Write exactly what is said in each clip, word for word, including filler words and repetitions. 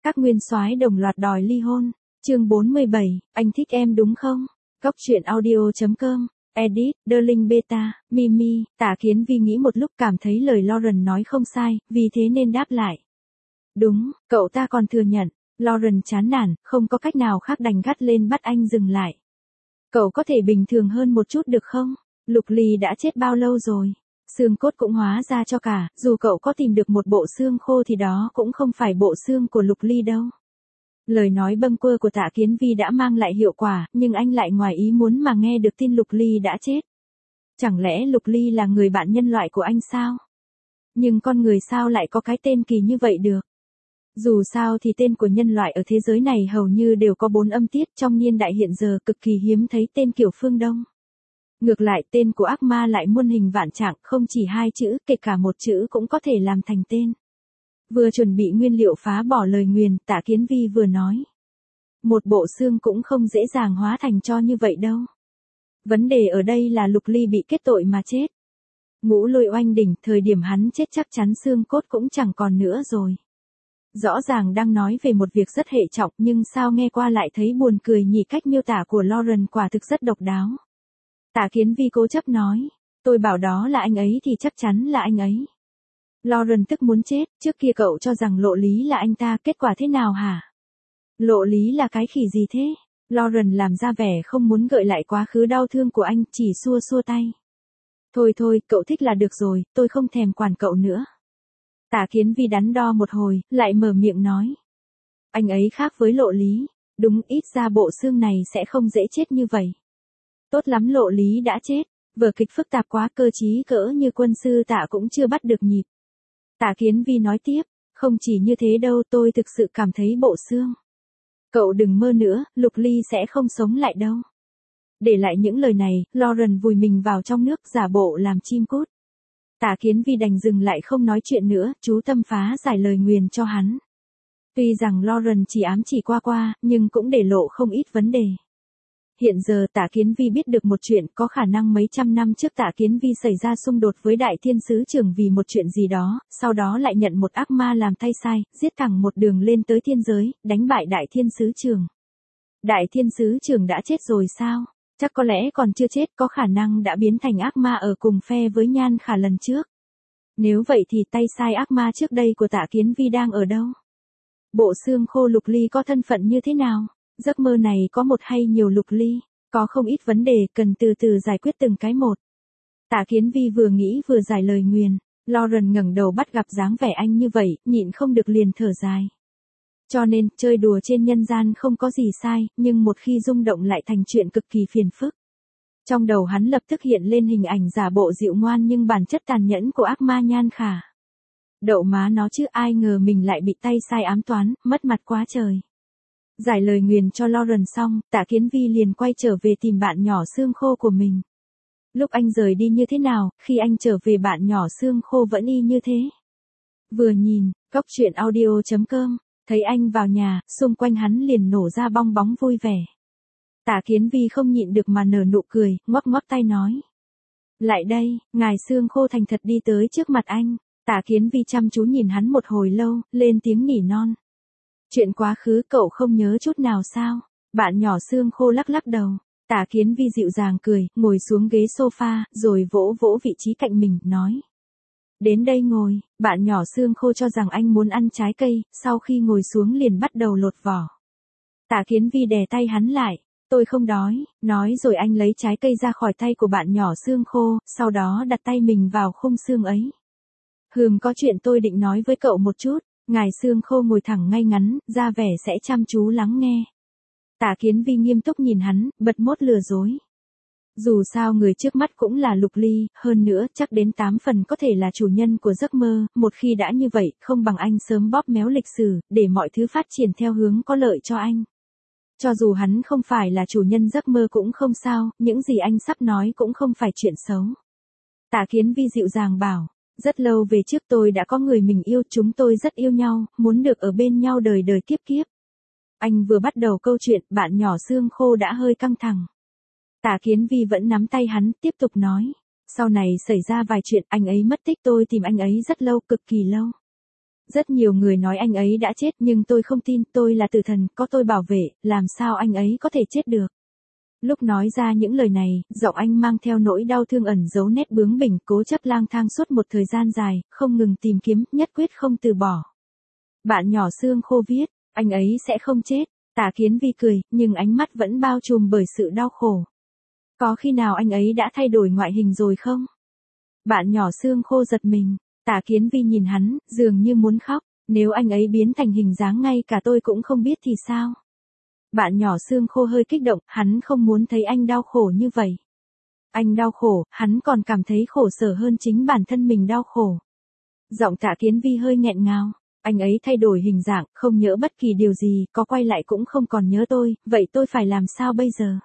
Các nguyên soái đồng loạt đòi ly hôn. Chương bốn mươi bảy, anh thích em đúng không? Góc truyện audio chấm com. Edit, Darling Beta, Mimi. Tạ Kiến Vi nghĩ một lúc cảm thấy lời Lauren nói không sai, vì thế nên đáp lại. Đúng, cậu ta còn thừa nhận. Lauren chán nản, không có cách nào khác đành gắt lên bắt anh dừng lại. Cậu có thể bình thường hơn một chút được không? Lục Ly đã chết bao lâu rồi? Xương cốt cũng hóa ra cho cả, dù cậu có tìm được một bộ xương khô thì đó cũng không phải bộ xương của Lục Ly đâu. Lời nói bâng quơ của Tạ Kiến Vi đã mang lại hiệu quả, nhưng anh lại ngoài ý muốn mà nghe được tin Lục Ly đã chết. Chẳng lẽ Lục Ly là người bạn nhân loại của anh sao? Nhưng con người sao lại có cái tên kỳ như vậy được? Dù sao thì tên của nhân loại ở thế giới này hầu như đều có bốn âm tiết, trong niên đại hiện giờ cực kỳ hiếm thấy tên kiểu phương Đông. Ngược lại tên của ác ma lại muôn hình vạn trạng, không chỉ hai chữ, kể cả một chữ cũng có thể làm thành tên. Vừa chuẩn bị nguyên liệu phá bỏ lời nguyền, Tạ Kiến Vi vừa nói. Một bộ xương cũng không dễ dàng hóa thành cho như vậy đâu. Vấn đề ở đây là Lục Ly bị kết tội mà chết. Ngũ Lôi oanh đỉnh, thời điểm hắn chết chắc chắn xương cốt cũng chẳng còn nữa rồi. Rõ ràng đang nói về một việc rất hệ trọng, nhưng sao nghe qua lại thấy buồn cười nhỉ? Cách miêu tả của Lauren quả thực rất độc đáo. Tạ Kiến Vi cố chấp nói, tôi bảo đó là anh ấy thì chắc chắn là anh ấy. Lauren tức muốn chết, trước kia cậu cho rằng Lộ Lý là anh ta, kết quả thế nào hả? Lộ Lý là cái khỉ gì thế? Lauren làm ra vẻ không muốn gợi lại quá khứ đau thương của anh, chỉ xua xua tay. Thôi thôi, cậu thích là được rồi, tôi không thèm quản cậu nữa. Tạ Kiến Vi đắn đo một hồi, lại mở miệng nói. Anh ấy khác với Lộ Lý, đúng, ít ra bộ xương này sẽ không dễ chết như vậy. Tốt lắm, Lộ Lý đã chết, vở kịch phức tạp quá, cơ trí cỡ như quân sư Tạ cũng chưa bắt được nhịp. Tạ Kiến Vi nói tiếp, không chỉ như thế đâu, tôi thực sự cảm thấy bộ xương. Cậu đừng mơ nữa, Lục Ly sẽ không sống lại đâu. Để lại những lời này, Lauren vùi mình vào trong nước giả bộ làm chim cút. Tạ Kiến Vi đành dừng lại không nói chuyện nữa, chú tâm phá giải lời nguyền cho hắn. Tuy rằng Lauren chỉ ám chỉ qua qua, nhưng cũng để lộ không ít vấn đề. Hiện giờ Tạ Kiến Vi biết được một chuyện, có khả năng mấy trăm năm trước Tạ Kiến Vi xảy ra xung đột với Đại Thiên Sứ Trưởng vì một chuyện gì đó, sau đó lại nhận một ác ma làm tay sai, giết thẳng một đường lên tới thiên giới, đánh bại Đại Thiên Sứ Trưởng. Đại Thiên Sứ Trưởng đã chết rồi sao? Chắc có lẽ còn chưa chết, có khả năng đã biến thành ác ma ở cùng phe với Nhan Khả lần trước. Nếu vậy thì tay sai ác ma trước đây của Tạ Kiến Vi đang ở đâu? Bộ xương khô Lục Ly có thân phận như thế nào? Giấc mơ này có một hay nhiều Lục Ly? Có không ít vấn đề cần từ từ giải quyết từng cái một. Tạ Kiến Vi vừa nghĩ vừa giải lời nguyền. Lauren ngẩng đầu bắt gặp dáng vẻ anh như vậy, nhịn không được liền thở dài. Cho nên, chơi đùa trên nhân gian không có gì sai, nhưng một khi rung động lại thành chuyện cực kỳ phiền phức. Trong đầu hắn lập tức hiện lên hình ảnh giả bộ dịu ngoan nhưng bản chất tàn nhẫn của ác ma Nhan Khả. Đậu má nó chứ, ai ngờ mình lại bị tay sai ám toán, mất mặt quá trời. Giải lời nguyền cho Lauren xong, Tạ Kiến Vi liền quay trở về tìm bạn nhỏ xương khô của mình. Lúc anh rời đi như thế nào, khi anh trở về bạn nhỏ xương khô vẫn y như thế. Vừa nhìn, góc truyện audio chấm com, thấy anh vào nhà, xung quanh hắn liền nổ ra bong bóng vui vẻ. Tạ Kiến Vi không nhịn được mà nở nụ cười, ngoắc ngoắc tay nói. Lại đây, ngài xương khô thành thật đi tới trước mặt anh. Tạ Kiến Vi chăm chú nhìn hắn một hồi lâu, lên tiếng nỉ non. Chuyện quá khứ cậu không nhớ chút nào sao? Bạn nhỏ xương khô lắc lắc đầu. Tạ Kiến Vi dịu dàng cười, ngồi xuống ghế sofa, rồi vỗ vỗ vị trí cạnh mình, nói. Đến đây ngồi. Bạn nhỏ xương khô cho rằng anh muốn ăn trái cây, sau khi ngồi xuống liền bắt đầu lột vỏ. Tạ Kiến Vi đè tay hắn lại. Tôi không đói, nói rồi anh lấy trái cây ra khỏi tay của bạn nhỏ xương khô, sau đó đặt tay mình vào khung xương ấy. Hừm, có chuyện tôi định nói với cậu một chút. Ngài xương khô ngồi thẳng ngay ngắn, ra vẻ sẽ chăm chú lắng nghe. Tạ Kiến Vi nghiêm túc nhìn hắn, bật mốt lừa dối. Dù sao người trước mắt cũng là Lục Ly, hơn nữa chắc đến tám phần có thể là chủ nhân của giấc mơ, một khi đã như vậy, không bằng anh sớm bóp méo lịch sử, để mọi thứ phát triển theo hướng có lợi cho anh. Cho dù hắn không phải là chủ nhân giấc mơ cũng không sao, những gì anh sắp nói cũng không phải chuyện xấu. Tạ Kiến Vi dịu dàng bảo. Rất lâu về trước tôi đã có người mình yêu, chúng tôi rất yêu nhau, muốn được ở bên nhau đời đời kiếp kiếp. Anh vừa bắt đầu câu chuyện, bạn nhỏ xương khô đã hơi căng thẳng. Tạ Kiến Vi vẫn nắm tay hắn, tiếp tục nói. Sau này xảy ra vài chuyện, anh ấy mất tích, tôi tìm anh ấy rất lâu, cực kỳ lâu. Rất nhiều người nói anh ấy đã chết nhưng tôi không tin, tôi là tử thần, có tôi bảo vệ, làm sao anh ấy có thể chết được. Lúc nói ra những lời này, giọng anh mang theo nỗi đau thương ẩn giấu nét bướng bỉnh, cố chấp lang thang suốt một thời gian dài, không ngừng tìm kiếm, nhất quyết không từ bỏ. Bạn nhỏ xương khô viết, anh ấy sẽ không chết. Tả Kiến Vi cười, nhưng ánh mắt vẫn bao trùm bởi sự đau khổ. Có khi nào anh ấy đã thay đổi ngoại hình rồi không? Bạn nhỏ xương khô giật mình. Tả Kiến Vi nhìn hắn, dường như muốn khóc. Nếu anh ấy biến thành hình dáng ngay cả tôi cũng không biết thì sao? Bạn nhỏ xương khô hơi kích động, hắn không muốn thấy anh đau khổ như vậy. Anh đau khổ, hắn còn cảm thấy khổ sở hơn chính bản thân mình đau khổ. Giọng Tả Kiến Vi hơi nghẹn ngào. Anh ấy thay đổi hình dạng, không nhớ bất kỳ điều gì, có quay lại cũng không còn nhớ tôi, vậy tôi phải làm sao bây giờ?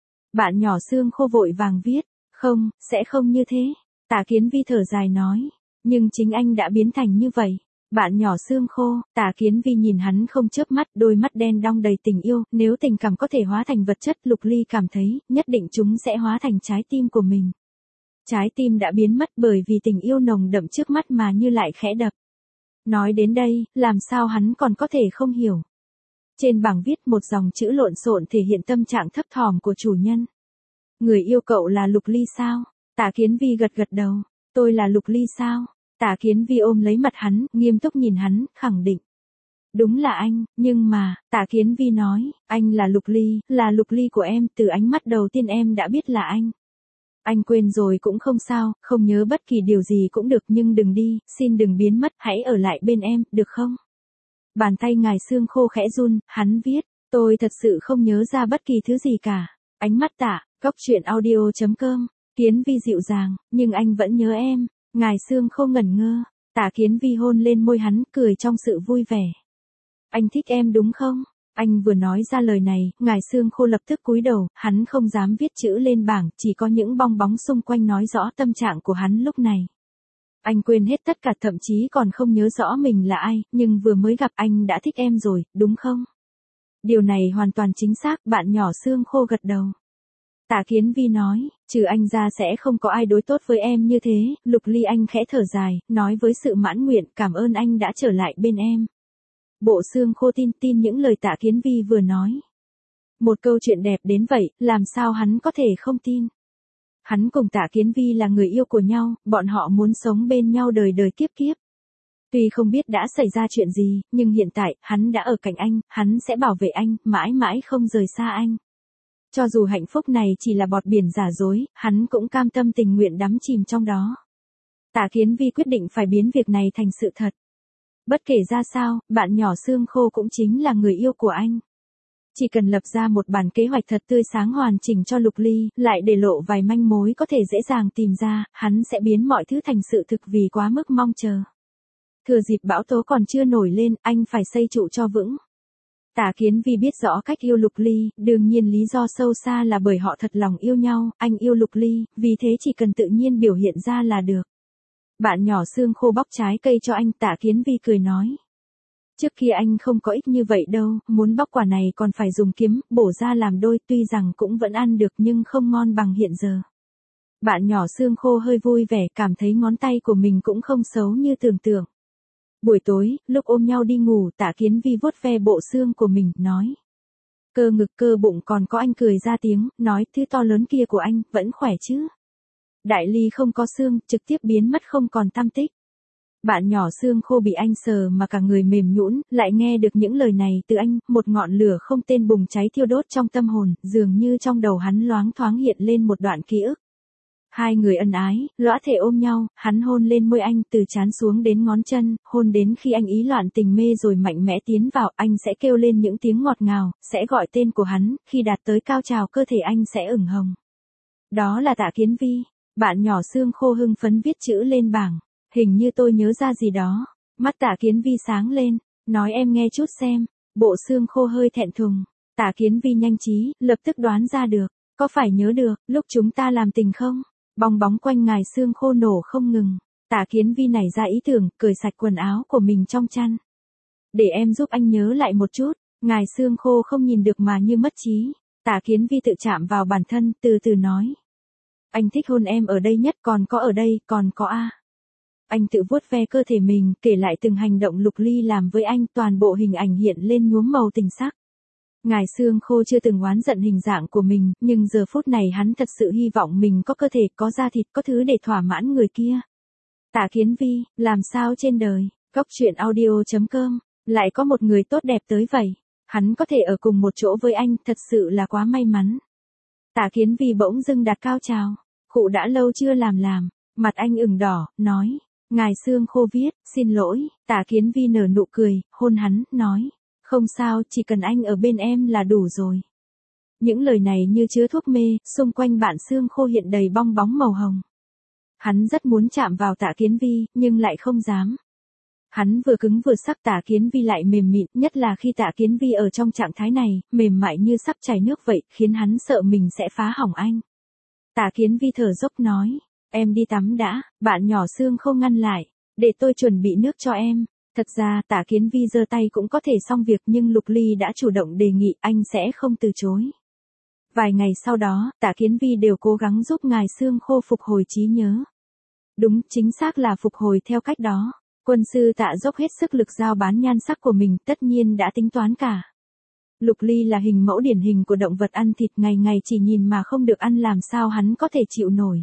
Bạn nhỏ xương khô vội vàng viết, không, sẽ không như thế. Tả Kiến Vi thở dài nói, nhưng chính anh đã biến thành như vậy. Bạn nhỏ xương khô, Tả Kiến Vi nhìn hắn không chớp mắt, đôi mắt đen đong đầy tình yêu, nếu tình cảm có thể hóa thành vật chất, Lục Ly cảm thấy, nhất định chúng sẽ hóa thành trái tim của mình. Trái tim đã biến mất bởi vì tình yêu nồng đậm trước mắt mà như lại khẽ đập. Nói đến đây, làm sao hắn còn có thể không hiểu. Trên bảng viết một dòng chữ lộn xộn thể hiện tâm trạng thấp thỏm của chủ nhân. Người yêu cậu là Lục Ly sao? Tả Kiến Vi gật gật đầu. Tôi là Lục Ly sao? Tả Kiến Vi ôm lấy mặt hắn, nghiêm túc nhìn hắn, khẳng định. Đúng là anh, nhưng mà, Tả Kiến Vi nói, anh là Lục Ly, là Lục Ly của em, từ ánh mắt đầu tiên em đã biết là anh. Anh quên rồi cũng không sao, không nhớ bất kỳ điều gì cũng được nhưng đừng đi, xin đừng biến mất, hãy ở lại bên em, được không? Bàn tay ngài xương khô khẽ run, hắn viết, tôi thật sự không nhớ ra bất kỳ thứ gì cả. Ánh mắt Tả, Cóc Truyện Audio chấm com, Kiến Vi dịu dàng, nhưng anh vẫn nhớ em. Ngài xương khô ngẩn ngơ, Tả Kiến Vi hôn lên môi hắn, cười trong sự vui vẻ. Anh thích em đúng không? Anh vừa nói ra lời này, ngài xương khô lập tức cúi đầu, hắn không dám viết chữ lên bảng, chỉ có những bong bóng xung quanh nói rõ tâm trạng của hắn lúc này. Anh quên hết tất cả, thậm chí còn không nhớ rõ mình là ai, nhưng vừa mới gặp anh đã thích em rồi, đúng không? Điều này hoàn toàn chính xác, bạn nhỏ xương khô gật đầu. Tả Kiến Vi nói, trừ anh ra sẽ không có ai đối tốt với em như thế. Lục Ly anh khẽ thở dài, nói với sự mãn nguyện, cảm ơn anh đã trở lại bên em. Bộ xương khô tin tin những lời Tả Kiến Vi vừa nói. Một câu chuyện đẹp đến vậy, làm sao hắn có thể không tin. Hắn cùng Tả Kiến Vi là người yêu của nhau, bọn họ muốn sống bên nhau đời đời kiếp kiếp. Tuy không biết đã xảy ra chuyện gì, nhưng hiện tại, hắn đã ở cạnh anh, hắn sẽ bảo vệ anh, mãi mãi không rời xa anh. Cho dù hạnh phúc này chỉ là bọt biển giả dối, hắn cũng cam tâm tình nguyện đắm chìm trong đó. Tả Kiến Vi quyết định phải biến việc này thành sự thật. Bất kể ra sao, bạn nhỏ xương khô cũng chính là người yêu của anh. Chỉ cần lập ra một bản kế hoạch thật tươi sáng hoàn chỉnh cho Lục Ly, lại để lộ vài manh mối có thể dễ dàng tìm ra, hắn sẽ biến mọi thứ thành sự thực vì quá mức mong chờ. Thừa dịp bão tố còn chưa nổi lên, anh phải xây trụ cho vững. Tả Kiến Vi biết rõ cách yêu Lục Ly, đương nhiên lý do sâu xa là bởi họ thật lòng yêu nhau, anh yêu Lục Ly, vì thế chỉ cần tự nhiên biểu hiện ra là được. Bạn nhỏ xương khô bóc trái cây cho anh, Tả Kiến Vi cười nói. Trước kia anh không có ít như vậy đâu, muốn bóc quả này còn phải dùng kiếm, bổ ra làm đôi, tuy rằng cũng vẫn ăn được nhưng không ngon bằng hiện giờ. Bạn nhỏ xương khô hơi vui vẻ, cảm thấy ngón tay của mình cũng không xấu như tưởng tượng. Buổi tối, lúc ôm nhau đi ngủ, Tả Kiến Vi vuốt ve bộ xương của mình, nói. Cơ ngực cơ bụng còn có, anh cười ra tiếng, nói, thứ to lớn kia của anh, vẫn khỏe chứ. Đại ly không có xương, trực tiếp biến mất không còn tăm tích. Bạn nhỏ xương khô bị anh sờ mà cả người mềm nhũn, lại nghe được những lời này từ anh, một ngọn lửa không tên bùng cháy thiêu đốt trong tâm hồn, dường như trong đầu hắn loáng thoáng hiện lên một đoạn ký ức. Hai người ân ái, lõa thể ôm nhau, hắn hôn lên môi anh từ trán xuống đến ngón chân, hôn đến khi anh ý loạn tình mê rồi mạnh mẽ tiến vào, anh sẽ kêu lên những tiếng ngọt ngào, sẽ gọi tên của hắn, khi đạt tới cao trào cơ thể anh sẽ ửng hồng. Đó là Tả Kiến Vi. Bạn nhỏ xương khô hưng phấn viết chữ lên bảng. Hình như tôi nhớ ra gì đó. Mắt Tả Kiến Vi sáng lên, nói em nghe chút xem. Bộ xương khô hơi thẹn thùng. Tả Kiến Vi nhanh trí, lập tức đoán ra được. Có phải nhớ được, lúc chúng ta làm tình không? Bong bóng quanh ngài xương khô nổ không ngừng. Tả Kiến Vi nảy ra ý tưởng, cởi sạch quần áo của mình trong chăn. Để em giúp anh nhớ lại một chút. Ngài xương khô không nhìn được mà như mất trí. Tả Kiến Vi tự chạm vào bản thân, từ từ nói. Anh thích hôn em ở đây nhất, còn có ở đây, còn có a. Anh tự vuốt ve cơ thể mình, kể lại từng hành động Lục Ly làm với anh, toàn bộ hình ảnh hiện lên nhuốm màu tình sắc. Ngài Xương Khô chưa từng oán giận hình dạng của mình, nhưng giờ phút này hắn thật sự hy vọng mình có cơ thể, có da thịt, có thứ để thỏa mãn người kia. Tạ Kiến Vi, làm sao trên đời, Cốc Truyện Audio chấm com, lại có một người tốt đẹp tới vậy. Hắn có thể ở cùng một chỗ với anh, thật sự là quá may mắn. Tạ Kiến Vi bỗng dưng đạt cao trào. Khụ đã lâu chưa làm làm. Mặt anh ửng đỏ, nói. Ngài Xương Khô viết, xin lỗi. Tạ Kiến Vi nở nụ cười, hôn hắn, nói. Không sao, chỉ cần anh ở bên em là đủ rồi. Những lời này như chứa thuốc mê, xung quanh bạn Xương Khô hiện đầy bong bóng màu hồng. Hắn rất muốn chạm vào Tạ Kiến Vi, nhưng lại không dám. Hắn vừa cứng vừa sắc, Tạ Kiến Vi lại mềm mịn, nhất là khi Tạ Kiến Vi ở trong trạng thái này, mềm mại như sắp chảy nước vậy, khiến hắn sợ mình sẽ phá hỏng anh. Tạ Kiến Vi thở dốc nói, em đi tắm đã, bạn nhỏ Xương Khô ngăn lại, để tôi chuẩn bị nước cho em. Thật ra Tạ Kiến Vi giơ tay cũng có thể xong việc, nhưng Lục Ly đã chủ động đề nghị, anh sẽ không từ chối. Vài ngày sau đó, Tạ Kiến Vi đều cố gắng giúp ngài Xương Khô phục hồi trí nhớ. Đúng, chính xác là phục hồi theo cách đó. Quân sư Tạ dốc hết sức lực giao bán nhan sắc của mình, tất nhiên đã tính toán cả. Lục Ly là hình mẫu điển hình của động vật ăn thịt, ngày ngày chỉ nhìn mà không được ăn, làm sao hắn có thể chịu nổi.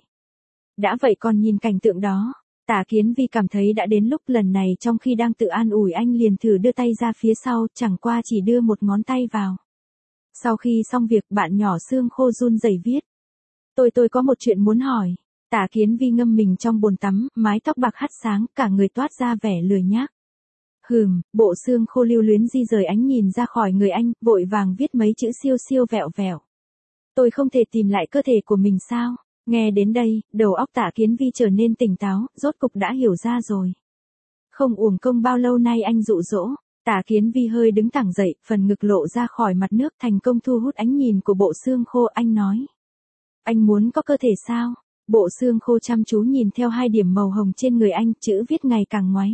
Đã vậy còn nhìn cảnh tượng đó, Tạ Kiến Vi cảm thấy đã đến lúc. Lần này trong khi đang tự an ủi, anh liền thử đưa tay ra phía sau, chẳng qua chỉ đưa một ngón tay vào. Sau khi xong việc, bạn nhỏ Xương Khô run rẩy viết. Tôi tôi có một chuyện muốn hỏi. Tạ Kiến Vi ngâm mình trong bồn tắm, mái tóc bạc hắt sáng, cả người toát ra vẻ lười nhác. Hừm, bộ Xương Khô lưu luyến di rời ánh nhìn ra khỏi người anh, vội vàng viết mấy chữ siêu siêu vẹo vẹo. Tôi không thể tìm lại cơ thể của mình sao? Nghe đến đây, đầu óc Tạ Kiến Vi trở nên tỉnh táo, rốt cục đã hiểu ra rồi. Không uổng công bao lâu nay anh dụ dỗ. Tạ Kiến Vi hơi đứng thẳng dậy, phần ngực lộ ra khỏi mặt nước, thành công thu hút ánh nhìn của bộ Xương Khô. Anh nói. Anh muốn có cơ thể sao? Bộ Xương Khô chăm chú nhìn theo hai điểm màu hồng trên người anh, chữ viết ngày càng ngoáy.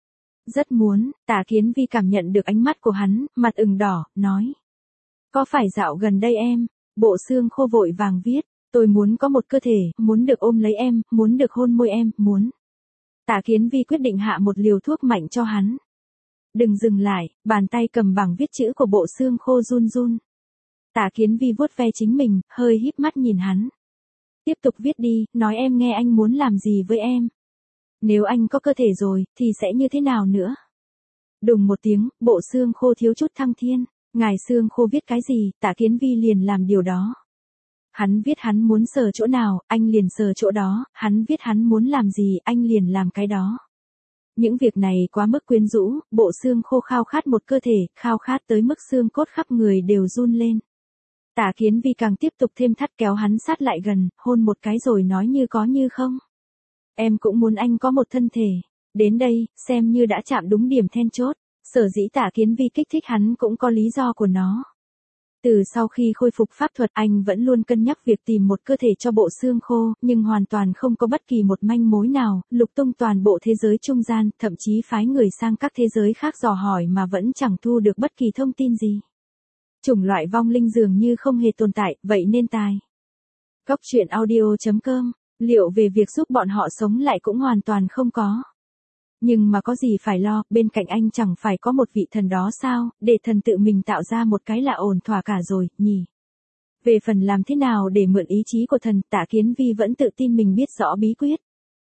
Rất muốn. Tạ Kiến Vi cảm nhận được ánh mắt của hắn, mặt ửng đỏ, nói. Có phải dạo gần đây em? Bộ Xương Khô vội vàng viết. Tôi muốn có một cơ thể, muốn được ôm lấy em, muốn được hôn môi em, muốn. Tạ Kiến Vi quyết định hạ một liều thuốc mạnh cho hắn. Đừng dừng lại, bàn tay cầm bảng viết chữ của bộ Xương Khô run run. Tạ Kiến Vi vuốt ve chính mình, hơi híp mắt nhìn hắn. Tiếp tục viết đi, nói em nghe anh muốn làm gì với em. Nếu anh có cơ thể rồi, thì sẽ như thế nào nữa? Đùng một tiếng, bộ Xương Khô thiếu chút thăng thiên. Ngài Xương Khô viết cái gì, Tạ Kiến Vi liền làm điều đó. Hắn viết hắn muốn sờ chỗ nào, anh liền sờ chỗ đó, hắn viết hắn muốn làm gì, anh liền làm cái đó. Những việc này quá mức quyến rũ, bộ Xương Khô khao khát một cơ thể, khao khát tới mức xương cốt khắp người đều run lên. Tạ Kiến Vi càng tiếp tục thêm thắt, kéo hắn sát lại gần, hôn một cái rồi nói như có như không. Em cũng muốn anh có một thân thể. Đến đây, xem như đã chạm đúng điểm then chốt. Sở dĩ Tạ Kiến Vi kích thích hắn cũng có lý do của nó. Từ sau khi khôi phục pháp thuật, anh vẫn luôn cân nhắc việc tìm một cơ thể cho bộ Xương Khô, nhưng hoàn toàn không có bất kỳ một manh mối nào, lục tung toàn bộ thế giới trung gian, thậm chí phái người sang các thế giới khác dò hỏi mà vẫn chẳng thu được bất kỳ thông tin gì. Chủng loại vong linh dường như không hề tồn tại, vậy nên tài. Cốc Truyện Audio chấm com, liệu về việc giúp bọn họ sống lại cũng hoàn toàn không có. Nhưng mà có gì phải lo, bên cạnh anh chẳng phải có một vị thần đó sao, để thần tự mình tạo ra một cái là ổn thỏa cả rồi, nhỉ. Về phần làm thế nào để mượn ý chí của thần, Tạ Kiến Vi vẫn tự tin mình biết rõ bí quyết.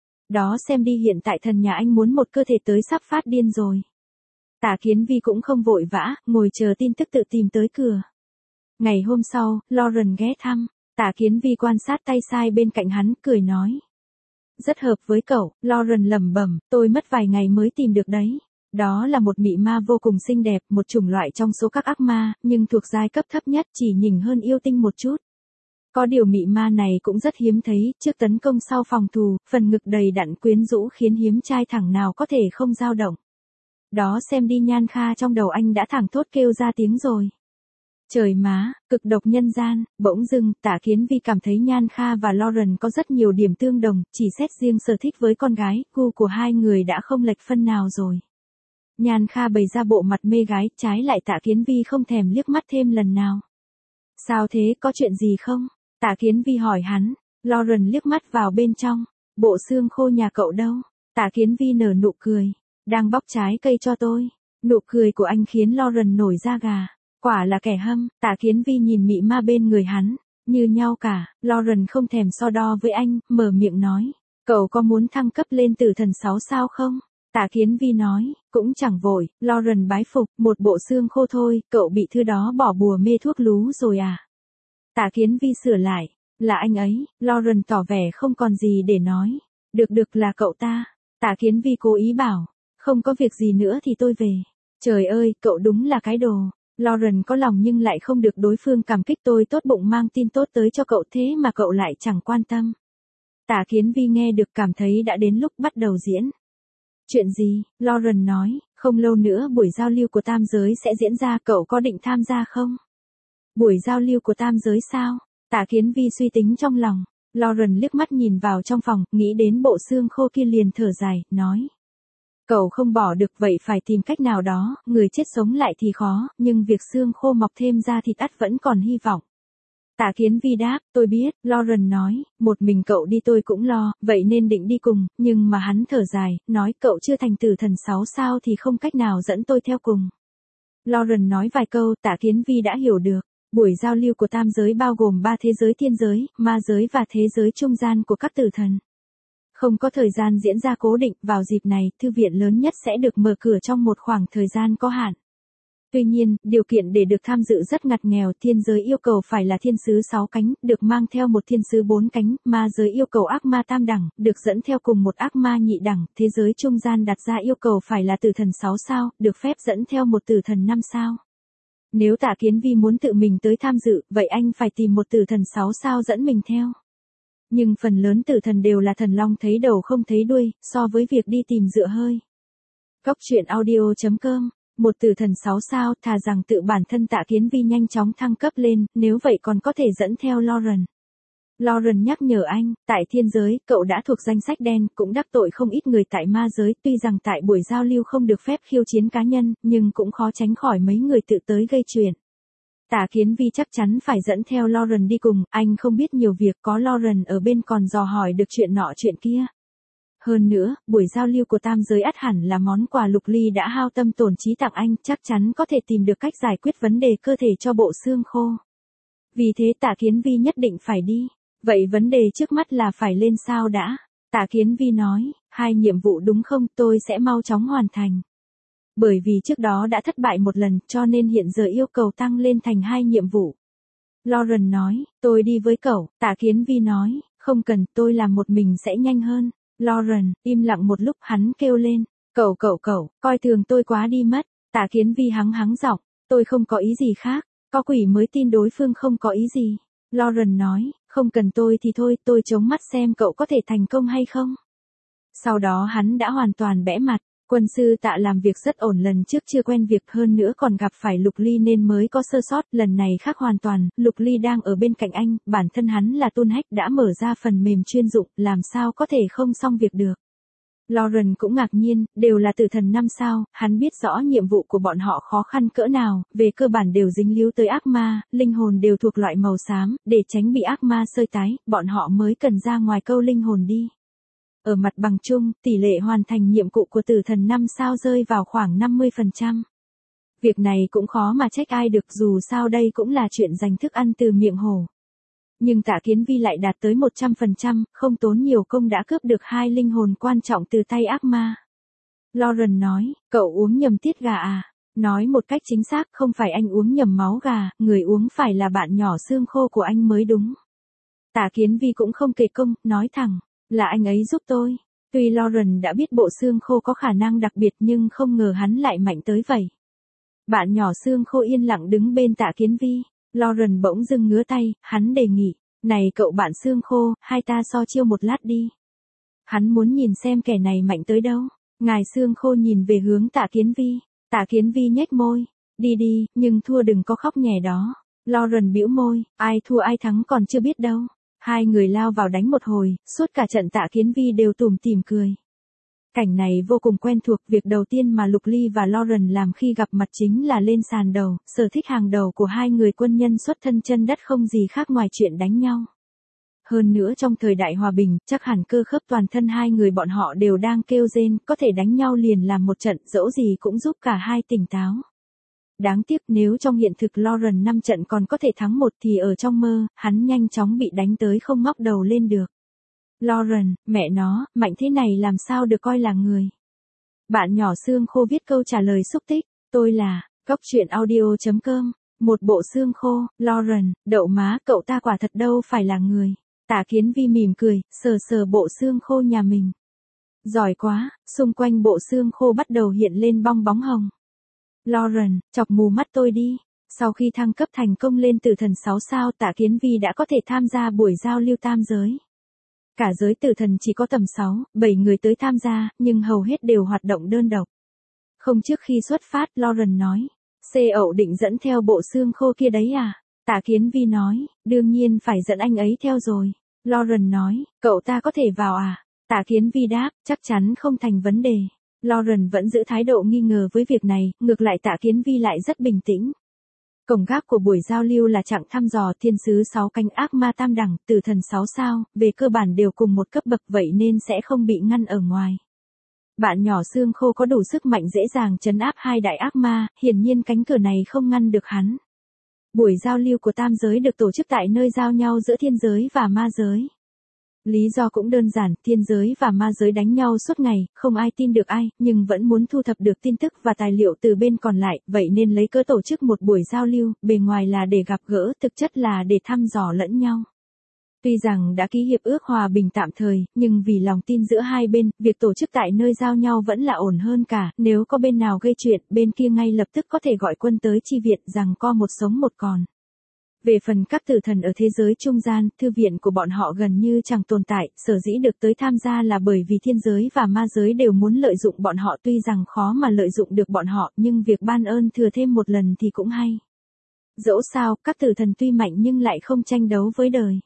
Đó xem đi, hiện tại thần nhà anh muốn một cơ thể tới sắp phát điên rồi. Tạ Kiến Vi cũng không vội vã, ngồi chờ tin tức tự tìm tới cửa. Ngày hôm sau, Lauren ghé thăm, Tạ Kiến Vi quan sát tay sai bên cạnh hắn, cười nói. Rất hợp với cậu, Lauren lẩm bẩm, tôi mất vài ngày mới tìm được đấy. Đó là một mị ma vô cùng xinh đẹp, một chủng loại trong số các ác ma, nhưng thuộc giai cấp thấp nhất, chỉ nhỉnh hơn yêu tinh một chút. Có điều mị ma này cũng rất hiếm thấy, trước tấn công sau phòng thủ, phần ngực đầy đặn quyến rũ khiến hiếm trai thẳng nào có thể không dao động. Đó xem đi, Nhan Kha trong đầu anh đã thẳng thốt kêu ra tiếng rồi. Trời má, cực độc nhân gian. Bỗng dưng, Tạ Kiến Vi cảm thấy Nhan Kha và Lauren có rất nhiều điểm tương đồng, chỉ xét riêng sở thích với con gái, gu của hai người đã không lệch phân nào rồi. Nhan Kha bày ra bộ mặt mê gái, trái lại Tạ Kiến Vi không thèm liếc mắt thêm lần nào. Sao thế, có chuyện gì không? Tạ Kiến Vi hỏi hắn. Lauren liếc mắt vào bên trong. Bộ Xương Khô nhà cậu đâu? Tạ Kiến Vi nở nụ cười. Đang bóc trái cây cho tôi. Nụ cười của anh khiến Lauren nổi da gà. Quả là kẻ hâm. Tạ Kiến Vi nhìn mị ma bên người hắn. Như nhau cả. Lauren không thèm so đo với anh, mở miệng nói. Cậu có muốn thăng cấp lên tử thần sáu sao không? Tạ Kiến Vi nói, cũng chẳng vội. Lauren bái phục, một bộ xương khô thôi, cậu bị thứ đó bỏ bùa mê thuốc lú rồi à? Tạ Kiến Vi sửa lại, là anh ấy. Lauren tỏ vẻ không còn gì để nói. Được được là cậu ta. Tạ Kiến Vi cố ý bảo, không có việc gì nữa thì tôi về. Trời ơi, cậu đúng là cái đồ. Lauren có lòng nhưng lại không được đối phương cảm kích, tôi tốt bụng mang tin tốt tới cho cậu thế mà cậu lại chẳng quan tâm. Tạ Kiến Vi nghe được cảm thấy đã đến lúc bắt đầu diễn. Chuyện gì? Lauren nói, không lâu nữa buổi giao lưu của tam giới sẽ diễn ra, cậu có định tham gia không? Buổi giao lưu của tam giới sao? Tạ Kiến Vi suy tính trong lòng. Lauren liếc mắt nhìn vào trong phòng, nghĩ đến bộ xương khô kia liền thở dài, nói. Cậu không bỏ được vậy phải tìm cách nào đó, người chết sống lại thì khó, nhưng việc xương khô mọc thêm ra thịt ắt vẫn còn hy vọng. Tạ Kiến Vi đáp, tôi biết. Lauren nói, một mình cậu đi tôi cũng lo, vậy nên định đi cùng, nhưng mà hắn thở dài, nói cậu chưa thành tử thần sáu sao thì không cách nào dẫn tôi theo cùng. Lauren nói vài câu, Tạ Kiến Vi đã hiểu được. Buổi giao lưu của tam giới bao gồm ba thế giới: thiên giới, ma giới và thế giới trung gian của các tử thần. Không có thời gian diễn ra cố định, vào dịp này, thư viện lớn nhất sẽ được mở cửa trong một khoảng thời gian có hạn. Tuy nhiên, điều kiện để được tham dự rất ngặt nghèo. Thiên giới yêu cầu phải là thiên sứ sáu cánh, được mang theo một thiên sứ bốn cánh, ma giới yêu cầu ác ma tam đẳng, được dẫn theo cùng một ác ma nhị đẳng, thế giới trung gian đặt ra yêu cầu phải là tử thần sáu sao, được phép dẫn theo một tử thần năm sao. Nếu Tạ Kiến Vi muốn tự mình tới tham dự, vậy anh phải tìm một tử thần sáu sao dẫn mình theo. Nhưng phần lớn tử thần đều là thần long thấy đầu không thấy đuôi, so với việc đi tìm dựa hơi. Cóc truyện audio chấm com. Một tử thần sáu sao, thà rằng tự bản thân Tạ Kiến Vi nhanh chóng thăng cấp lên, nếu vậy còn có thể dẫn theo Lauren. Lauren nhắc nhở anh, tại thiên giới, cậu đã thuộc danh sách đen, cũng đắc tội không ít người tại ma giới, tuy rằng tại buổi giao lưu không được phép khiêu chiến cá nhân, nhưng cũng khó tránh khỏi mấy người tự tới gây chuyện. Tạ Kiến Vi chắc chắn phải dẫn theo Lauren đi cùng, anh không biết nhiều việc, có Lauren ở bên còn dò hỏi được chuyện nọ chuyện kia. Hơn nữa, buổi giao lưu của tam giới ắt hẳn là món quà Lục Ly đã hao tâm tổn trí tặng anh, chắc chắn có thể tìm được cách giải quyết vấn đề cơ thể cho bộ xương khô. Vì thế Tạ Kiến Vi nhất định phải đi. Vậy vấn đề trước mắt là phải lên sao đã? Tạ Kiến Vi nói, hai nhiệm vụ đúng không, tôi sẽ mau chóng hoàn thành. Bởi vì trước đó đã thất bại một lần, cho nên hiện giờ yêu cầu tăng lên thành hai nhiệm vụ. Lauren nói, tôi đi với cậu. Tạ Kiến Vi nói, không cần, tôi làm một mình sẽ nhanh hơn. Lauren, im lặng một lúc, hắn kêu lên, cậu cậu cậu, coi thường tôi quá đi mất. Tạ Kiến Vi hắng hắng giọng, tôi không có ý gì khác, có quỷ mới tin đối phương không có ý gì. Lauren nói, không cần tôi thì thôi, tôi chống mắt xem cậu có thể thành công hay không. Sau đó hắn đã hoàn toàn bẽ mặt. Quân sư Tạ làm việc rất ổn, lần trước chưa quen việc, hơn nữa còn gặp phải Lục Ly nên mới có sơ sót, lần này khác hoàn toàn, Lục Ly đang ở bên cạnh anh, bản thân hắn là Tôn Hách đã mở ra phần mềm chuyên dụng, làm sao có thể không xong việc được. Lauren cũng ngạc nhiên, đều là tử thần năm sao, hắn biết rõ nhiệm vụ của bọn họ khó khăn cỡ nào, về cơ bản đều dính líu tới ác ma, linh hồn đều thuộc loại màu xám, để tránh bị ác ma xơi tái, bọn họ mới cần ra ngoài câu linh hồn đi. Ở mặt bằng chung, tỷ lệ hoàn thành nhiệm vụ của tử thần năm sao rơi vào khoảng năm mươi phần trăm. Việc này cũng khó mà trách ai được, dù sao đây cũng là chuyện giành thức ăn từ miệng hổ. Nhưng Tạ Kiến Vi lại đạt tới một trăm phần trăm, không tốn nhiều công đã cướp được hai linh hồn quan trọng từ tay ác ma. Lauren nói, cậu uống nhầm tiết gà à? Nói một cách chính xác, không phải anh uống nhầm máu gà, người uống phải là bạn nhỏ xương khô của anh mới đúng. Tạ Kiến Vi cũng không kể công, nói thẳng, là anh ấy giúp tôi. Tuy Lauren đã biết bộ xương khô có khả năng đặc biệt nhưng không ngờ hắn lại mạnh tới vậy. Bạn nhỏ xương khô yên lặng đứng bên Tạ Kiến Vi. Lauren bỗng dưng ngứa tay, hắn đề nghị, này cậu bạn xương khô, hai ta so chiêu một lát đi. Hắn muốn nhìn xem kẻ này mạnh tới đâu. Ngài xương khô nhìn về hướng Tạ Kiến Vi. Tạ Kiến Vi nhếch môi, đi đi, nhưng thua đừng có khóc nhè đó. Lauren bĩu môi, ai thua ai thắng còn chưa biết đâu. Hai người lao vào đánh một hồi, suốt cả trận Tạ Kiến Vi đều tủm tỉm cười. Cảnh này vô cùng quen thuộc, việc đầu tiên mà Lục Ly và Lauren làm khi gặp mặt chính là lên sàn đầu, sở thích hàng đầu của hai người quân nhân xuất thân chân đất không gì khác ngoài chuyện đánh nhau. Hơn nữa trong thời đại hòa bình, chắc hẳn cơ khớp toàn thân hai người bọn họ đều đang kêu rên, có thể đánh nhau liền làm một trận, dẫu gì cũng giúp cả hai tỉnh táo. Đáng tiếc nếu trong hiện thực Lauren năm trận còn có thể thắng một thì ở trong mơ, hắn nhanh chóng bị đánh tới không ngóc đầu lên được. Lauren, mẹ nó, mạnh thế này làm sao được coi là người. Bạn nhỏ xương khô viết câu trả lời xúc tích, tôi là, góc truyện audio chấm com, một bộ xương khô, Lauren, đậu má, cậu ta quả thật đâu phải là người. Tả Kiến Vi mỉm cười, sờ sờ bộ xương khô nhà mình. Giỏi quá, xung quanh bộ xương khô bắt đầu hiện lên bong bóng hồng. Lauren, chọc mù mắt tôi đi. Sau khi thăng cấp thành công lên tử thần sáu sao, Tả Kiến Vi đã có thể tham gia buổi giao lưu tam giới. Cả giới tử thần chỉ có tầm sáu, bảy người tới tham gia, nhưng hầu hết đều hoạt động đơn độc. Không, trước khi xuất phát, Lauren nói. Xê ẩu định dẫn theo bộ xương khô kia đấy à? Tả Kiến Vi nói, đương nhiên phải dẫn anh ấy theo rồi. Lauren nói, cậu ta có thể vào à? Tả Kiến Vi đáp, chắc chắn không thành vấn đề. Lauren vẫn giữ thái độ nghi ngờ với việc này, ngược lại Tả Kiến Vi lại rất bình tĩnh. Cổng gác của buổi giao lưu là chặng thăm dò thiên sứ sáu cánh ác ma tam đẳng, tử thần sáu sao, về cơ bản đều cùng một cấp bậc vậy nên sẽ không bị ngăn ở ngoài. Bạn nhỏ xương khô có đủ sức mạnh dễ dàng trấn áp hai đại ác ma, hiển nhiên cánh cửa này không ngăn được hắn. Buổi giao lưu của tam giới được tổ chức tại nơi giao nhau giữa thiên giới và ma giới. Lý do cũng đơn giản, thiên giới và ma giới đánh nhau suốt ngày, không ai tin được ai, nhưng vẫn muốn thu thập được tin tức và tài liệu từ bên còn lại, vậy nên lấy cớ tổ chức một buổi giao lưu, bề ngoài là để gặp gỡ, thực chất là để thăm dò lẫn nhau. Tuy rằng đã ký hiệp ước hòa bình tạm thời, nhưng vì lòng tin giữa hai bên, việc tổ chức tại nơi giao nhau vẫn là ổn hơn cả, nếu có bên nào gây chuyện, bên kia ngay lập tức có thể gọi quân tới chi viện, rằng co một sống một còn. Về phần các tử thần ở thế giới trung gian, thư viện của bọn họ gần như chẳng tồn tại, sở dĩ được tới tham gia là bởi vì thiên giới và ma giới đều muốn lợi dụng bọn họ, tuy rằng khó mà lợi dụng được bọn họ, nhưng việc ban ơn thừa thêm một lần thì cũng hay. Dẫu sao, các tử thần tuy mạnh nhưng lại không tranh đấu với đời.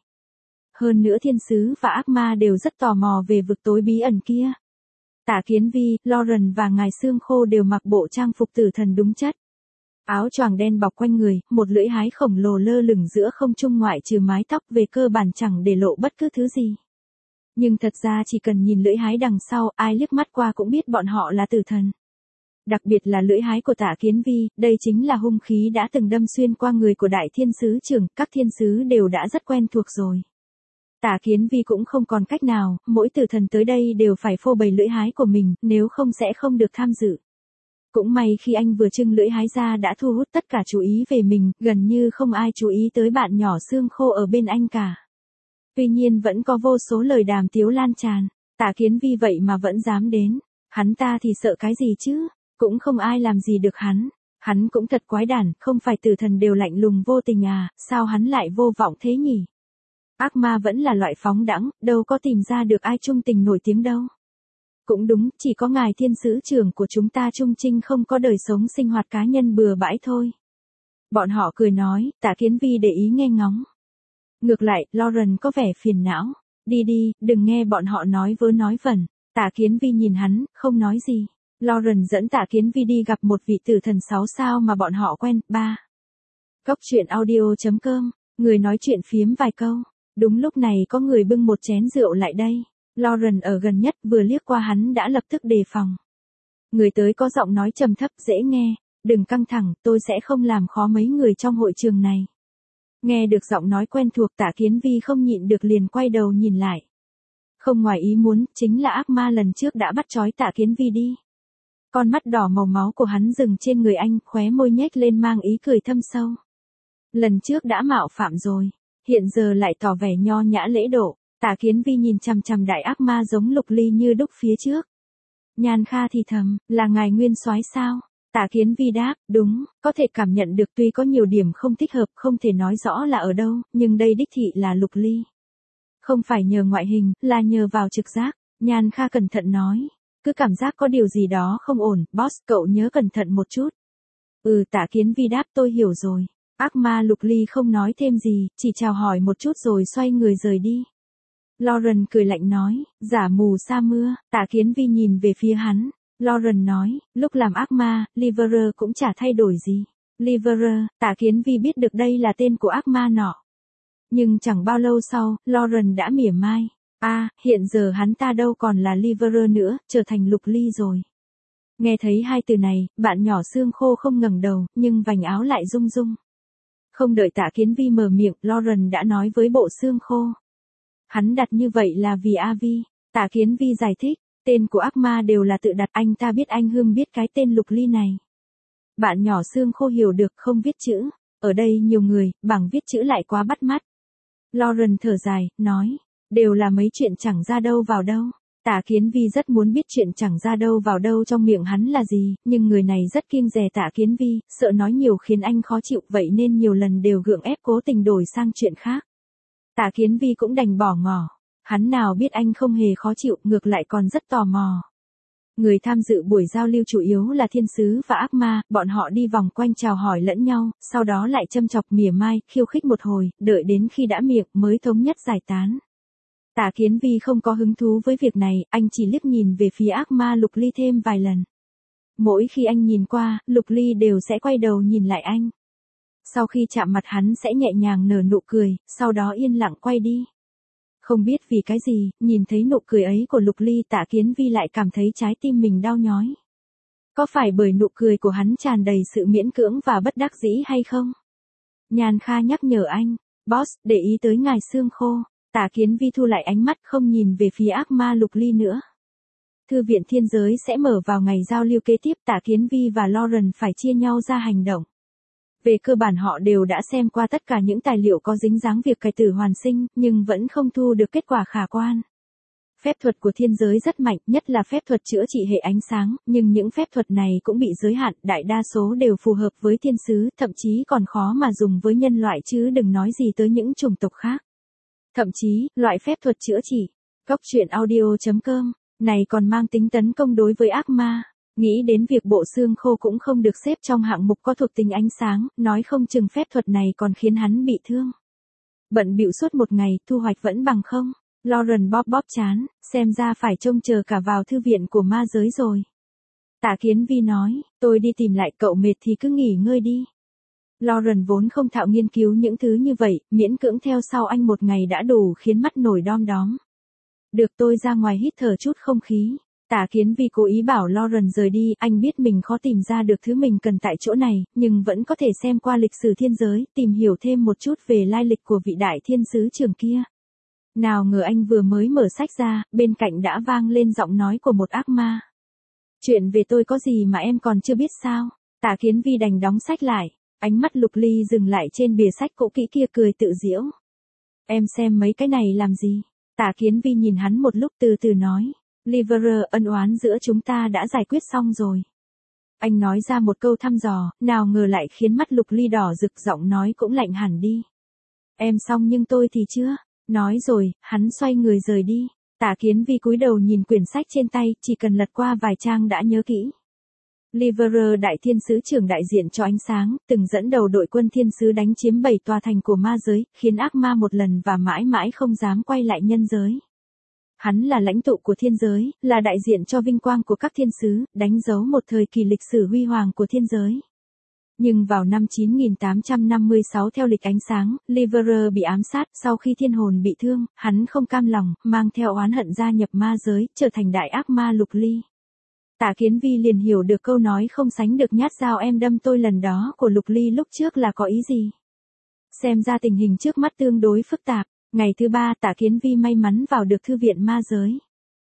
Hơn nữa thiên sứ và ác ma đều rất tò mò về vực tối bí ẩn kia. Tả Kiến Vi, Lauren và ngài xương khô đều mặc bộ trang phục tử thần đúng chất. Áo choàng đen bọc quanh người, một lưỡi hái khổng lồ lơ lửng giữa không trung, ngoại trừ mái tóc về cơ bản chẳng để lộ bất cứ thứ gì. Nhưng thật ra chỉ cần nhìn lưỡi hái đằng sau, ai liếc mắt qua cũng biết bọn họ là tử thần. Đặc biệt là lưỡi hái của Tả Kiến Vi, đây chính là hung khí đã từng đâm xuyên qua người của đại thiên sứ trưởng, các thiên sứ đều đã rất quen thuộc rồi. Tả Kiến Vi cũng không còn cách nào, mỗi tử thần tới đây đều phải phô bày lưỡi hái của mình, nếu không sẽ không được tham dự. Cũng may khi anh vừa trưng lưỡi hái ra đã thu hút tất cả chú ý về mình, gần như không ai chú ý tới bạn nhỏ xương khô ở bên anh cả. Tuy nhiên vẫn có vô số lời đàm tiếu lan tràn, Tả Kiến Vi vậy mà vẫn dám đến, hắn ta thì sợ cái gì chứ, cũng không ai làm gì được hắn, hắn cũng thật quái đản, không phải tử thần đều lạnh lùng vô tình à, sao hắn lại vô vọng thế nhỉ? Ác ma vẫn là loại phóng đãng, đâu có tìm ra được ai trung tình nổi tiếng đâu. Cũng đúng, chỉ có ngài thiên sứ trưởng của chúng ta trung trinh không có đời sống sinh hoạt cá nhân bừa bãi thôi. Bọn họ cười nói, Tả Kiến Vi để ý nghe ngóng. Ngược lại, Lauren có vẻ phiền não. Đi đi, đừng nghe bọn họ nói vớ nói vẩn. Tả Kiến Vi nhìn hắn, không nói gì. Lauren dẫn Tả Kiến Vi đi gặp một vị tử thần sáu sao mà bọn họ quen. ba. Góc truyện audio chấm com, người nói chuyện phiếm vài câu. Đúng lúc này có người bưng một chén rượu lại đây. Lauren ở gần nhất vừa liếc qua hắn đã lập tức đề phòng. Người tới có giọng nói trầm thấp dễ nghe, đừng căng thẳng, tôi sẽ không làm khó mấy người trong hội trường này. Nghe được giọng nói quen thuộc, Tả Kiến Vi không nhịn được liền quay đầu nhìn lại. Không ngoài ý muốn, chính là ác ma lần trước đã bắt trói Tả Kiến Vi đi. Con mắt đỏ màu máu của hắn dừng trên người anh, khóe môi nhếch lên mang ý cười thâm sâu. Lần trước đã mạo phạm rồi, hiện giờ lại tỏ vẻ nho nhã lễ độ. Tả Kiến Vi nhìn chằm chằm đại ác ma giống Lục Ly như đúc phía trước. Nhan Kha thì thầm, là ngài nguyên soái sao? Tả Kiến Vi đáp, đúng, có thể cảm nhận được tuy có nhiều điểm không thích hợp, không thể nói rõ là ở đâu, nhưng đây đích thị là Lục Ly. Không phải nhờ ngoại hình, là nhờ vào trực giác. Nhan Kha cẩn thận nói, cứ cảm giác có điều gì đó không ổn, boss, cậu nhớ cẩn thận một chút. Ừ, Tả Kiến Vi đáp, tôi hiểu rồi. Ác ma Lục Ly không nói thêm gì, chỉ chào hỏi một chút rồi xoay người rời đi. Lauren cười lạnh nói, giả mù sa mưa. Tả Kiến Vi nhìn về phía hắn. Lauren nói, lúc làm ác ma, Liverer cũng chả thay đổi gì. Liverer, Tả Kiến Vi biết được đây là tên của ác ma nọ. Nhưng chẳng bao lâu sau, Lauren đã mỉa mai. À, hiện giờ hắn ta đâu còn là Liverer nữa, trở thành Lục Ly rồi. Nghe thấy hai từ này, bạn nhỏ xương khô không ngẩng đầu, nhưng vành áo lại rung rung. Không đợi Tạ Kiến Vi mở miệng, Lauren đã nói với bộ xương khô. Hắn đặt như vậy là vì a vê. Tạ Kiến Vi giải thích, tên của ác ma đều là tự đặt, anh ta biết anh Hương biết cái tên Lục Ly này. Bạn nhỏ xương khô hiểu được, không viết chữ. Ở đây nhiều người, bảng viết chữ lại quá bắt mắt. Lauren thở dài, nói, đều là mấy chuyện chẳng ra đâu vào đâu. Tạ Kiến Vi rất muốn biết chuyện chẳng ra đâu vào đâu trong miệng hắn là gì, nhưng người này rất kiêng dè Tạ Kiến Vi, sợ nói nhiều khiến anh khó chịu, vậy nên nhiều lần đều gượng ép cố tình đổi sang chuyện khác. Tạ Kiến Vi cũng đành bỏ ngỏ. Hắn nào biết anh không hề khó chịu, ngược lại còn rất tò mò. Người tham dự buổi giao lưu chủ yếu là thiên sứ và ác ma, bọn họ đi vòng quanh chào hỏi lẫn nhau, sau đó lại châm chọc mỉa mai, khiêu khích một hồi, đợi đến khi đã miệng mới thống nhất giải tán. Tạ Kiến Vi không có hứng thú với việc này, anh chỉ liếc nhìn về phía ác ma Lục Ly thêm vài lần. Mỗi khi anh nhìn qua, Lục Ly đều sẽ quay đầu nhìn lại anh. Sau khi chạm mặt hắn sẽ nhẹ nhàng nở nụ cười, sau đó yên lặng quay đi. Không biết vì cái gì, nhìn thấy nụ cười ấy của Lục Ly, Tạ Kiến Vi lại cảm thấy trái tim mình đau nhói. Có phải bởi nụ cười của hắn tràn đầy sự miễn cưỡng và bất đắc dĩ hay không? Nhàn Kha nhắc nhở anh, boss, để ý tới ngài xương khô. Tạ Kiến Vi thu lại ánh mắt, không nhìn về phía ác ma Lục Ly nữa. Thư viện thiên giới sẽ mở vào ngày giao lưu kế tiếp, Tạ Kiến Vi và Lauren phải chia nhau ra hành động. Về cơ bản họ đều đã xem qua tất cả những tài liệu có dính dáng việc cải tử hoàn sinh, nhưng vẫn không thu được kết quả khả quan. Phép thuật của thiên giới rất mạnh, nhất là phép thuật chữa trị hệ ánh sáng, nhưng những phép thuật này cũng bị giới hạn, đại đa số đều phù hợp với thiên sứ, thậm chí còn khó mà dùng với nhân loại chứ đừng nói gì tới những chủng tộc khác. Thậm chí, loại phép thuật chữa trị, Cốc truyện audio chấm com, này còn mang tính tấn công đối với ác ma. Nghĩ đến việc bộ xương khô cũng không được xếp trong hạng mục có thuộc tính ánh sáng, nói không chừng phép thuật này còn khiến hắn bị thương. Bận bịu suốt một ngày, thu hoạch vẫn bằng không. Lauren bóp bóp chán, xem ra phải trông chờ cả vào thư viện của ma giới rồi. Tạ Kiến Vi nói, tôi đi tìm lại cậu, mệt thì cứ nghỉ ngơi đi. Lauren vốn không thạo nghiên cứu những thứ như vậy, miễn cưỡng theo sau anh một ngày đã đủ khiến mắt nổi đom đóm. Được, tôi ra ngoài hít thở chút không khí. Tạ Kiến Vi cố ý bảo Lauren rời đi, anh biết mình khó tìm ra được thứ mình cần tại chỗ này, nhưng vẫn có thể xem qua lịch sử thiên giới, tìm hiểu thêm một chút về lai lịch của vị đại thiên sứ trưởng kia. Nào ngờ anh vừa mới mở sách ra, bên cạnh đã vang lên giọng nói của một ác ma. Chuyện về tôi có gì mà em còn chưa biết sao? Tạ Kiến Vi đành đóng sách lại, ánh mắt Lục Ly dừng lại trên bìa sách cũ kỹ kia, cười tự giễu. Em xem mấy cái này làm gì? Tạ Kiến Vi nhìn hắn một lúc từ từ nói. Liverer, ân oán giữa chúng ta đã giải quyết xong rồi. Anh nói ra một câu thăm dò, nào ngờ lại khiến mắt Lục Ly đỏ rực, giọng nói cũng lạnh hẳn đi. Em xong nhưng tôi thì chưa. Nói rồi, hắn xoay người rời đi. Tạ Kiến Vi cúi đầu nhìn quyển sách trên tay, chỉ cần lật qua vài trang đã nhớ kỹ. Liverer, đại thiên sứ trưởng đại diện cho ánh sáng, từng dẫn đầu đội quân thiên sứ đánh chiếm bảy tòa thành của ma giới, khiến ác ma một lần và mãi mãi không dám quay lại nhân giới. Hắn là lãnh tụ của thiên giới, là đại diện cho vinh quang của các thiên sứ, đánh dấu một thời kỳ lịch sử huy hoàng của thiên giới. Nhưng vào năm chín nghìn tám trăm năm mươi sáu theo lịch ánh sáng, Liverer bị ám sát, sau khi thiên hồn bị thương, hắn không cam lòng, mang theo oán hận gia nhập ma giới, trở thành đại ác ma Lục Ly. Tạ Kiến Vi liền hiểu được câu nói không sánh được nhát dao em đâm tôi lần đó của Lục Ly lúc trước là có ý gì. Xem ra tình hình trước mắt tương đối phức tạp. Ngày thứ ba, Tạ Kiến Vi may mắn vào được thư viện ma giới.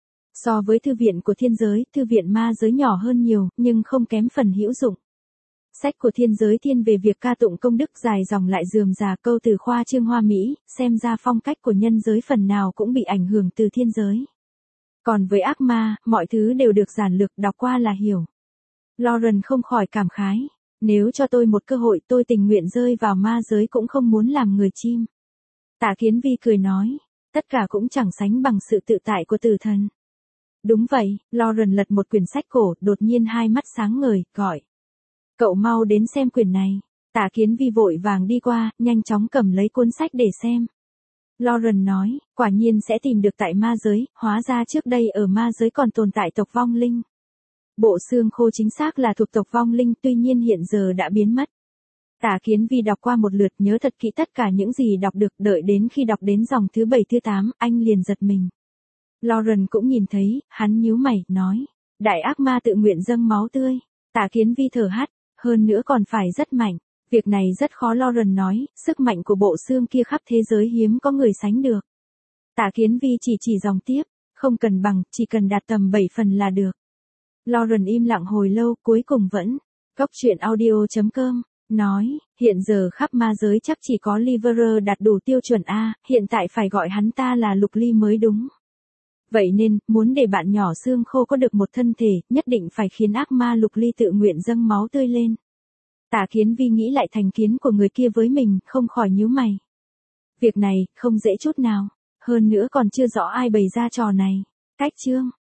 So với thư viện của thiên giới, thư viện ma giới nhỏ hơn nhiều, nhưng không kém phần hữu dụng. Sách của thiên giới thiên về việc ca tụng công đức, dài dòng lại rườm rà, câu từ khoa trương hoa mỹ, xem ra phong cách của nhân giới phần nào cũng bị ảnh hưởng từ thiên giới. Còn với ác ma, mọi thứ đều được giản lược, đọc qua là hiểu. Lauren không khỏi cảm khái, nếu cho tôi một cơ hội tôi tình nguyện rơi vào ma giới cũng không muốn làm người chim. Tạ Kiến Vi cười nói, tất cả cũng chẳng sánh bằng sự tự tại của tử thần. Đúng vậy, Lauren lật một quyển sách cổ, đột nhiên hai mắt sáng ngời, gọi. Cậu mau đến xem quyển này. Tạ Kiến Vi vội vàng đi qua, nhanh chóng cầm lấy cuốn sách để xem. Lauren nói, quả nhiên sẽ tìm được tại ma giới, hóa ra trước đây ở ma giới còn tồn tại tộc vong linh. Bộ xương khô chính xác là thuộc tộc vong linh, tuy nhiên hiện giờ đã biến mất. Tả Kiến Vi đọc qua một lượt nhớ thật kỹ tất cả những gì đọc được, đợi đến khi đọc đến dòng thứ bảy thứ tám, anh liền giật mình. Lauren cũng nhìn thấy, hắn nhíu mày, nói. Đại ác ma tự nguyện dâng máu tươi. Tả Kiến Vi thở hắt, hơn nữa còn phải rất mạnh. Việc này rất khó, Lauren nói, sức mạnh của bộ xương kia khắp thế giới hiếm có người sánh được. Tả Kiến Vi chỉ chỉ dòng tiếp, không cần bằng, chỉ cần đạt tầm bảy phần là được. Lauren im lặng hồi lâu, cuối cùng vẫn. Cốc truyện audio chấm com nói, hiện giờ khắp ma giới chắc chỉ có Liverer đạt đủ tiêu chuẩn A, hiện tại phải gọi hắn ta là Lục Ly mới đúng. Vậy nên, muốn để bạn nhỏ xương khô có được một thân thể, nhất định phải khiến ác ma Lục Ly tự nguyện dâng máu tươi lên. Tả Kiến Vi nghĩ lại thành kiến của người kia với mình, không khỏi nhíu mày. Việc này, không dễ chút nào, hơn nữa còn chưa rõ ai bày ra trò này. Cách chương